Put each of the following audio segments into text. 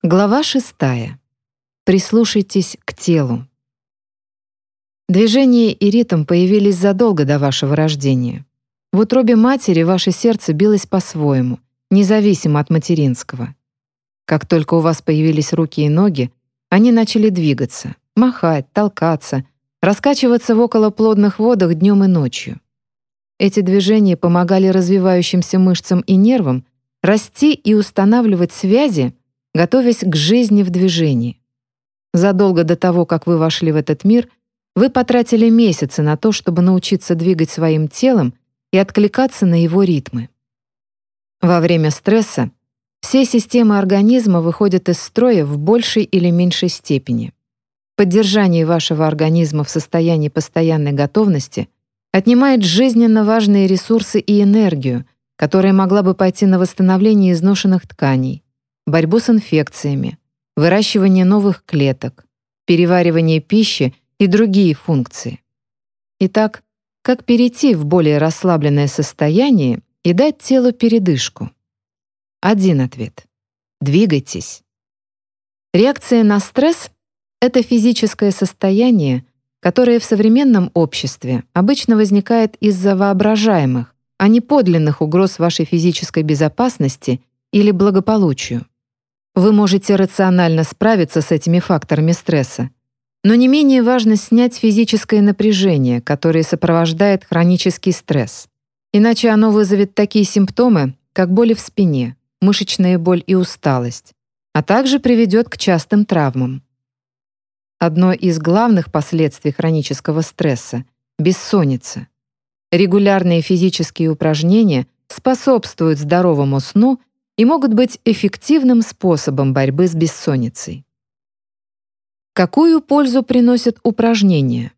Глава 6. Прислушайтесь к телу. Движение и ритм появились задолго до вашего рождения. В утробе матери ваше сердце билось по-своему, независимо от материнского. Как только у вас появились руки и ноги, они начали двигаться, махать, толкаться, раскачиваться в околоплодных водах днем и ночью. Эти движения помогали развивающимся мышцам и нервам расти и устанавливать связи, готовясь к жизни в движении. Задолго до того, как вы вошли в этот мир, вы потратили месяцы на то, чтобы научиться двигать своим телом и откликаться на его ритмы. Во время стресса все системы организма выходят из строя в большей или меньшей степени. Поддержание вашего организма в состоянии постоянной готовности отнимает жизненно важные ресурсы и энергию, которая могла бы пойти на восстановление изношенных тканей, борьбу с инфекциями, выращивание новых клеток, переваривание пищи и другие функции. Итак, как перейти в более расслабленное состояние и дать телу передышку? Один ответ. Двигайтесь. Реакция на стресс — это физическое состояние, которое в современном обществе обычно возникает из-за воображаемых, а не подлинных угроз вашей физической безопасности или благополучию. Вы можете рационально справиться с этими факторами стресса, но не менее важно снять физическое напряжение, которое сопровождает хронический стресс. Иначе оно вызовет такие симптомы, как боли в спине, мышечная боль и усталость, а также приведет к частым травмам. Одно из главных последствий хронического стресса — бессонница. Регулярные физические упражнения способствуют здоровому сну и могут быть эффективным способом борьбы с бессонницей. Какую пользу приносят упражнения?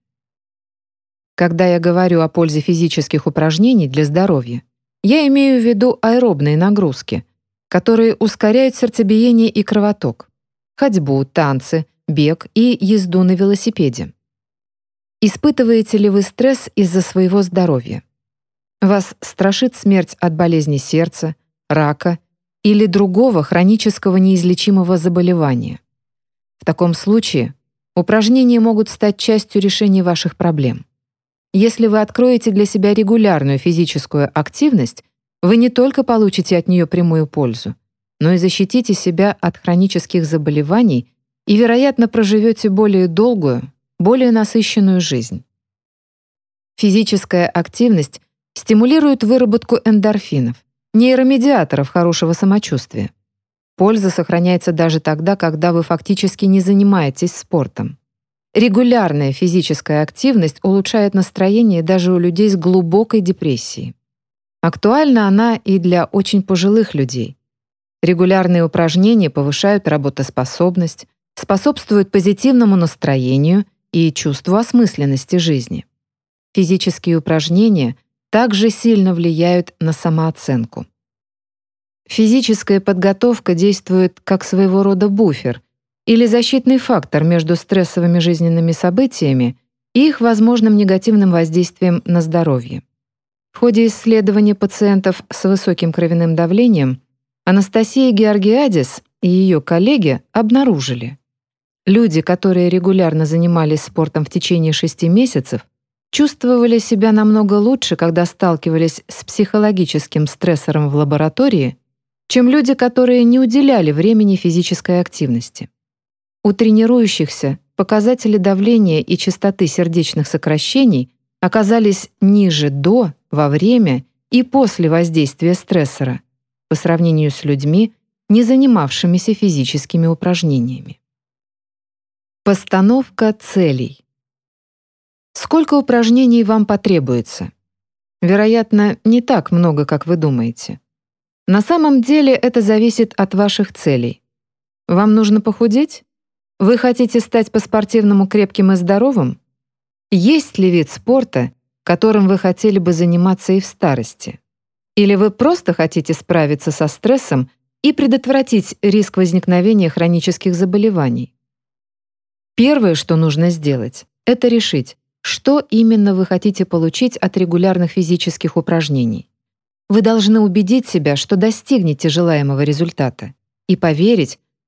Когда я говорю о пользе физических упражнений для здоровья, я имею в виду аэробные нагрузки, которые ускоряют сердцебиение и кровоток, ходьбу, танцы, бег и езду на велосипеде. Испытываете ли вы стресс из-за своего здоровья? Вас страшит смерть от болезни сердца, рака или другого хронического неизлечимого заболевания? В таком случае упражнения могут стать частью решения ваших проблем. Если вы откроете для себя регулярную физическую активность, вы не только получите от нее прямую пользу, но и защитите себя от хронических заболеваний и, вероятно, проживете более долгую, более насыщенную жизнь. Физическая активность стимулирует выработку эндорфинов, нейромедиаторов хорошего самочувствия. Польза сохраняется даже тогда, когда вы фактически не занимаетесь спортом. Регулярная физическая активность улучшает настроение даже у людей с глубокой депрессией. Актуальна она и для очень пожилых людей. Регулярные упражнения повышают работоспособность, способствуют позитивному настроению и чувству осмысленности жизни. Физические упражнения также сильно влияют на самооценку. Физическая подготовка действует как своего рода буфер или защитный фактор между стрессовыми жизненными событиями и их возможным негативным воздействием на здоровье. В ходе исследования пациентов с высоким кровяным давлением Анастасия Георгиадис и ее коллеги обнаружили: люди, которые регулярно занимались спортом в течение 6 месяцев, чувствовали себя намного лучше, когда сталкивались с психологическим стрессором в лаборатории, чем люди, которые не уделяли времени физической активности. У тренирующихся показатели давления и частоты сердечных сокращений оказались ниже до, во время и после воздействия стрессора по сравнению с людьми, не занимавшимися физическими упражнениями. Постановка целей. Сколько упражнений вам потребуется? Вероятно, не так много, как вы думаете. На самом деле это зависит от ваших целей. Вам нужно похудеть? Вы хотите стать по-спортивному крепким и здоровым? Есть ли вид спорта, которым вы хотели бы заниматься и в старости? Или вы просто хотите справиться со стрессом и предотвратить риск возникновения хронических заболеваний? Первое, что нужно сделать, это решить, что именно вы хотите получить от регулярных физических упражнений. Вы должны убедить себя, что достигнете желаемого результата, и поверить,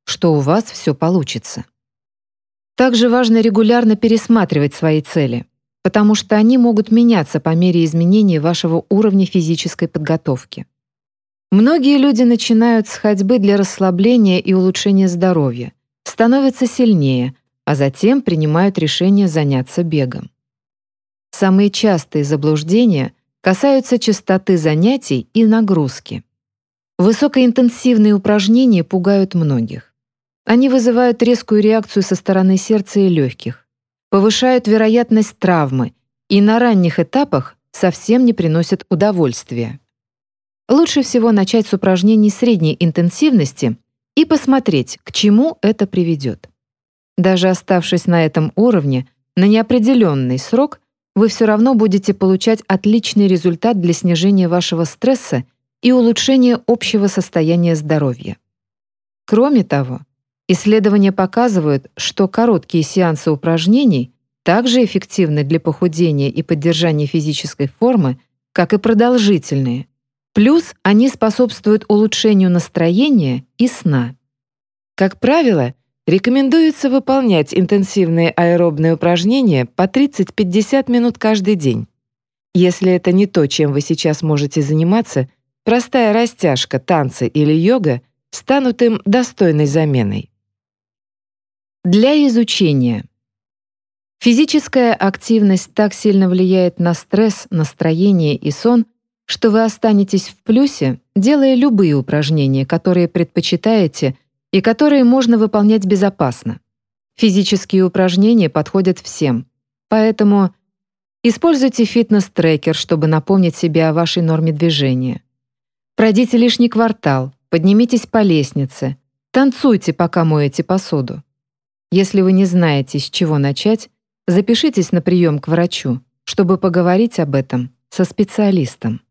что у вас все получится. Также важно регулярно пересматривать свои цели, потому что они могут меняться по мере изменения вашего уровня физической подготовки. Многие люди начинают с ходьбы для расслабления и улучшения здоровья, становятся сильнее, а затем принимают решение заняться бегом. Самые частые заблуждения касаются частоты занятий и нагрузки. Высокоинтенсивные упражнения пугают многих. Они вызывают резкую реакцию со стороны сердца и легких, повышают вероятность травмы и на ранних этапах совсем не приносят удовольствия. Лучше всего начать с упражнений средней интенсивности и посмотреть, к чему это приведет. Даже оставшись на этом уровне на неопределенный срок, вы все равно будете получать отличный результат для снижения вашего стресса и улучшения общего состояния здоровья. Кроме того, исследования показывают, что короткие сеансы упражнений также эффективны для похудения и поддержания физической формы, как и продолжительные. Плюс они способствуют улучшению настроения и сна. Как правило, рекомендуется выполнять интенсивные аэробные упражнения по 30-50 минут каждый день. Если это не то, чем вы сейчас можете заниматься, простая растяжка, танцы или йога станут им достойной заменой. Для изучения. Физическая активность так сильно влияет на стресс, настроение и сон, что вы останетесь в плюсе, делая любые упражнения, которые предпочитаете и которые можно выполнять безопасно. Физические упражнения подходят всем, поэтому используйте фитнес-трекер, чтобы напомнить себе о вашей норме движения. Пройдите лишний квартал, поднимитесь по лестнице, танцуйте, пока моете посуду. Если вы не знаете, с чего начать, запишитесь на прием к врачу, чтобы поговорить об этом со специалистом.